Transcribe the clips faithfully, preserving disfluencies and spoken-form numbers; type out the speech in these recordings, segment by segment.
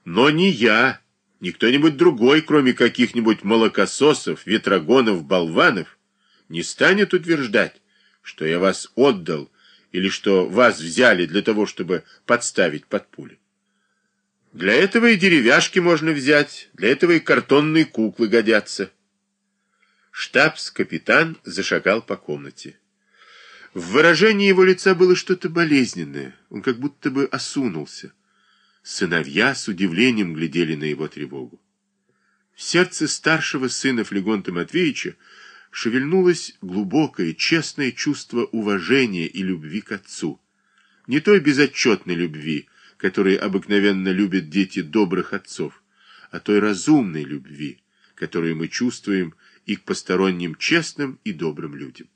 Но не я, ни кто-нибудь другой, кроме каких-нибудь молокососов, ветрогонов, болванов, не станет утверждать, что я вас отдал или что вас взяли для того, чтобы подставить под пули. Для этого и деревяшки можно взять, для этого и картонные куклы годятся. Штабс-капитан зашагал по комнате. В выражении его лица было что-то болезненное, он как будто бы осунулся. Сыновья с удивлением глядели на его тревогу. В сердце старшего сына Флегонта Матвеевича шевельнулось глубокое, честное чувство уважения и любви к отцу. Не той безотчетной любви, которой обыкновенно любят дети добрых отцов, а той разумной любви, которую мы чувствуем и к посторонним честным и добрым людям.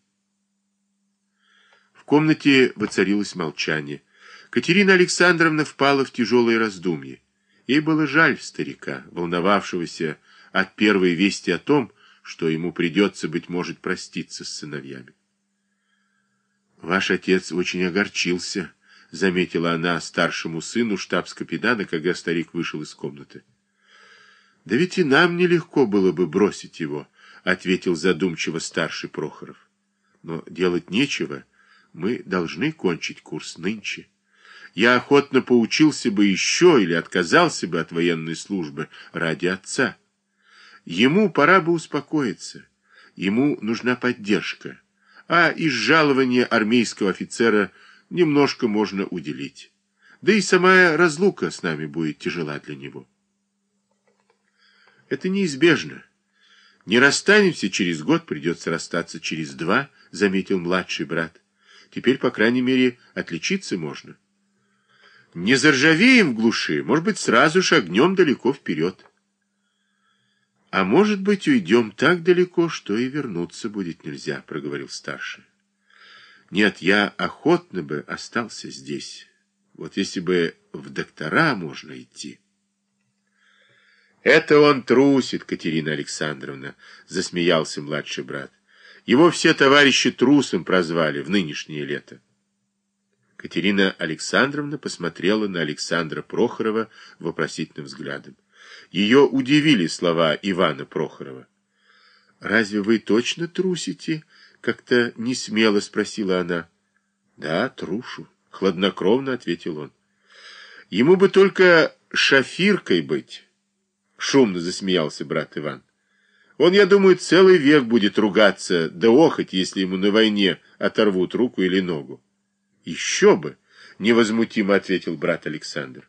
В комнате воцарилось молчание. Катерина Александровна впала в тяжелое раздумье. Ей было жаль старика, волновавшегося от первой вести о том, что ему придется, быть может, проститься с сыновьями. «Ваш отец очень огорчился», — заметила она старшему сыну штабс-капитана, когда старик вышел из комнаты. «Да ведь и нам нелегко было бы бросить его», — ответил задумчиво старший Прохоров. «Но делать нечего, мы должны кончить курс нынче. Я охотно поучился бы еще или отказался бы от военной службы ради отца. Ему пора бы успокоиться, ему нужна поддержка, а из жалования армейского офицера немножко можно уделить. Да и сама разлука с нами будет тяжела для него». «Это неизбежно. Не расстанемся через год, придется расстаться через два», — заметил младший брат. «Теперь, по крайней мере, отличиться можно. Не заржавеем в глуши, может быть, сразу шагнем далеко вперед. А может быть, уйдем так далеко, что и вернуться будет нельзя», — проговорил старший. «Нет, я охотно бы остался здесь. Вот если бы в доктора можно идти». «Это он трусит, Катерина Александровна», — засмеялся младший брат. «Его все товарищи трусом прозвали в нынешнее лето». Катерина Александровна посмотрела на Александра Прохорова вопросительным взглядом. Ее удивили слова Ивана Прохорова. «Разве вы точно трусите?» — как-то несмело спросила она. «Да, трушу», — хладнокровно ответил он. «Ему бы только шафиркой быть». Шумно засмеялся брат Иван. «Он, я думаю, целый век будет ругаться, да охоть, если ему на войне оторвут руку или ногу». «Еще бы!» — невозмутимо ответил брат Александр.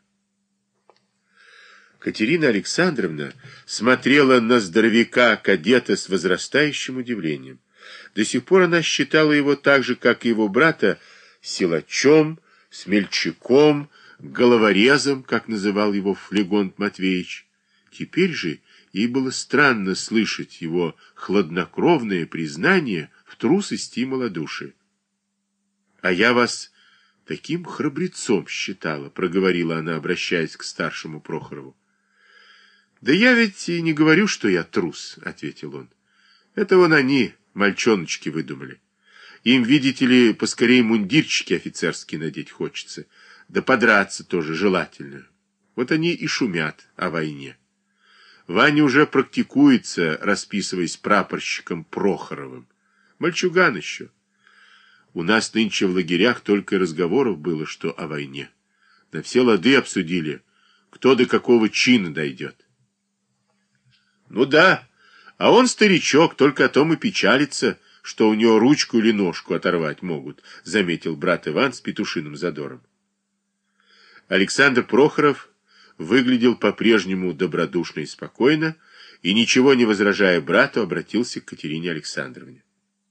Катерина Александровна смотрела на здоровяка-кадета с возрастающим удивлением. До сих пор она считала его так же, как и его брата, силачом, смельчаком, головорезом, как называл его Флегонт Матвеевич. Теперь же ей было странно слышать его хладнокровное признание в трусости и малодушии. «А я вас таким храбрецом считала», — проговорила она, обращаясь к старшему Прохорову. «Да я ведь и не говорю, что я трус», — ответил он. «Это вон они, мальчоночки, выдумали. Им, видите ли, поскорее мундирчики офицерские надеть хочется, да подраться тоже желательно. Вот они и шумят о войне. Ваня уже практикуется, расписываясь прапорщиком Прохоровым. Мальчуган еще. У нас нынче в лагерях только разговоров было, что о войне. На все лады обсудили, кто до какого чина дойдет». «Ну да, а он старичок, только о том и печалится, что у него ручку или ножку оторвать могут», — заметил брат Иван с петушиным задором. Александр Прохоров выглядел по-прежнему добродушно и спокойно, и, ничего не возражая брату, обратился к Катерине Александровне.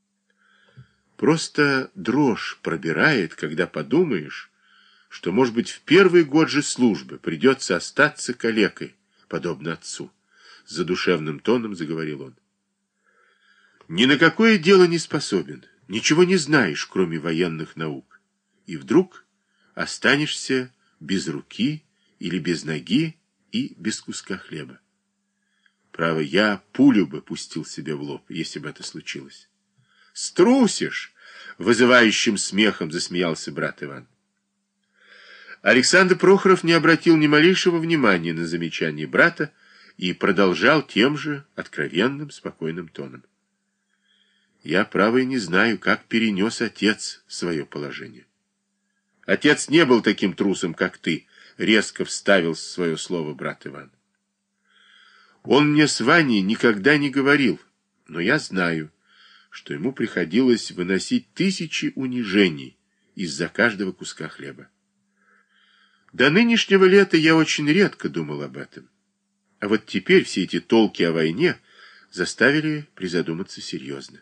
«Просто дрожь пробирает, когда подумаешь, что, может быть, в первый год же службы придется остаться калекой, подобно отцу», — задушевным тоном заговорил он. «Ни на какое дело не способен, ничего не знаешь, кроме военных наук, и вдруг останешься без руки или без ноги и без куска хлеба. Право, я пулю бы пустил себе в лоб, если бы это случилось». «Струсишь!» — вызывающим смехом засмеялся брат Иван. Александр Прохоров не обратил ни малейшего внимания на замечание брата и продолжал тем же откровенным, спокойным тоном. Я, право, и не знаю, как перенес отец свое положение. Отец не был таким трусом, как ты, резко вставил свое слово брат Иван. Он мне с Ваней никогда не говорил, но я знаю, что ему приходилось выносить тысячи унижений из-за каждого куска хлеба. До нынешнего лета я очень редко думал об этом. А вот теперь все эти толки о войне заставили призадуматься серьезно.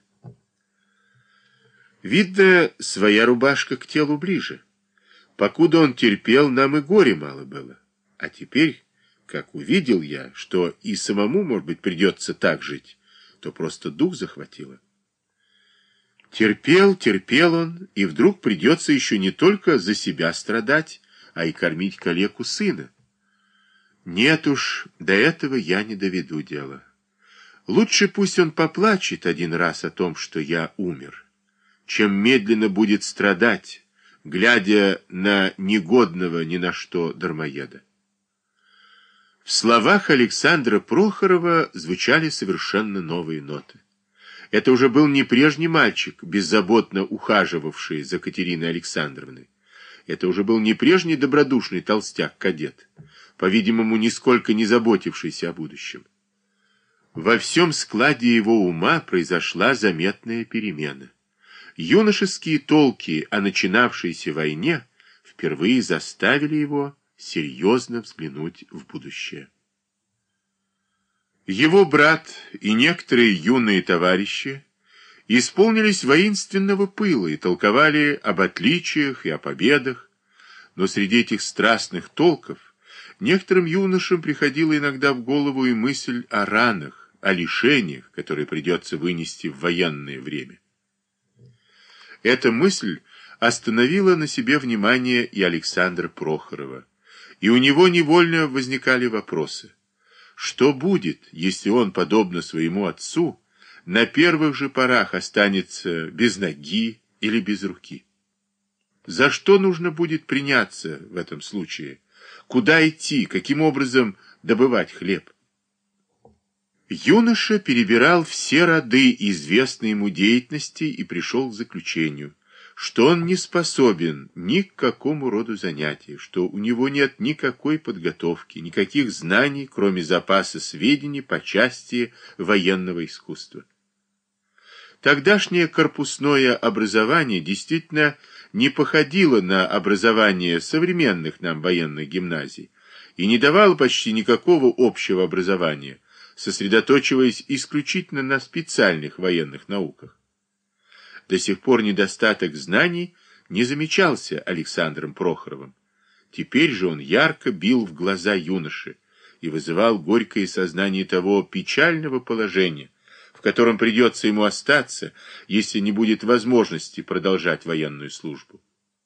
Видно, своя рубашка к телу ближе. Покуда он терпел, нам и горе мало было. А теперь, как увидел я, что и самому, может быть, придется так жить, то просто дух захватило. Терпел, терпел он, и вдруг придется еще не только за себя страдать, а и кормить калеку сына. Нет уж, до этого я не доведу дело. Лучше пусть он поплачет один раз о том, что я умер, чем медленно будет страдать, глядя на негодного ни на что дармоеда. В словах Александра Прохорова звучали совершенно новые ноты. Это уже был не прежний мальчик, беззаботно ухаживавший за Катериной Александровной. Это уже был не прежний добродушный толстяк-кадет, по-видимому, нисколько не заботившийся о будущем. Во всем складе его ума произошла заметная перемена. Юношеские толки о начинавшейся войне впервые заставили его серьезно взглянуть в будущее. Его брат и некоторые юные товарищи исполнились воинственного пыла и толковали об отличиях и о победах, но среди этих страстных толков некоторым юношам приходила иногда в голову и мысль о ранах, о лишениях, которые придется вынести в военное время. Эта мысль остановила на себе внимание и Александра Прохорова, и у него невольно возникали вопросы. Что будет, если он, подобно своему отцу, на первых же порах останется без ноги или без руки? За что нужно будет приняться в этом случае? Куда идти? Каким образом добывать хлеб? Юноша перебирал все роды известной ему деятельности и пришел к заключению, что он не способен ни к какому роду занятия, что у него нет никакой подготовки, никаких знаний, кроме запаса сведений по части военного искусства. Тогдашнее корпусное образование действительно не походило на образование современных нам военных гимназий и не давало почти никакого общего образования, сосредоточиваясь исключительно на специальных военных науках. До сих пор недостаток знаний не замечался Александром Прохоровым. Теперь же он ярко бил в глаза юноши и вызывал горькое сознание того печального положения, в котором придется ему остаться, если не будет возможности продолжать военную службу.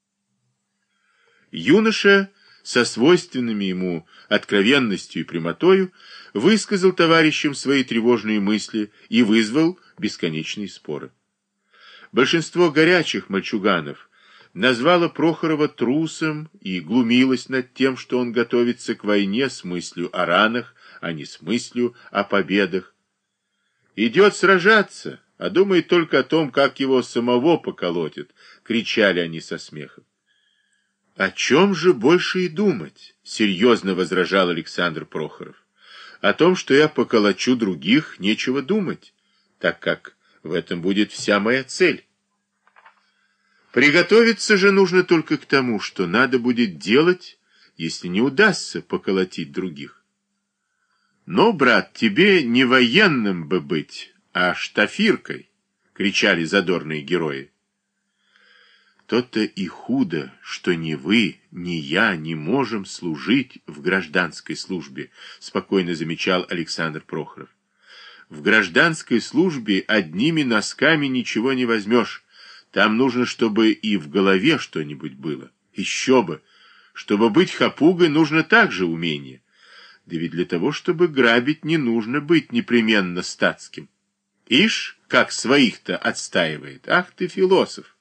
Юноша со свойственными ему откровенностью и прямотою высказал товарищам свои тревожные мысли и вызвал бесконечные споры. Большинство горячих мальчуганов назвало Прохорова трусом и глумилось над тем, что он готовится к войне с мыслью о ранах, а не с мыслью о победах. «Идет сражаться, а думает только о том, как его самого поколотят», — кричали они со смехом. «О чем же больше и думать?» — серьезно возражал Александр Прохоров. «О том, что я поколочу других, нечего думать, так как в этом будет вся моя цель. Приготовиться же нужно только к тому, что надо будет делать, если не удастся поколотить других. Но, брат, тебе не военным бы быть, а штафиркой», — кричали задорные герои. «То-то и худо, что ни вы, ни я не можем служить в гражданской службе», — спокойно замечал Александр Прохоров. «В гражданской службе одними носками ничего не возьмешь. Там нужно, чтобы и в голове что-нибудь было. Еще бы! Чтобы быть хапугой, нужно также умение. Да ведь для того, чтобы грабить, не нужно быть непременно статским. Ишь, как своих-то отстаивает. Ах ты, философ!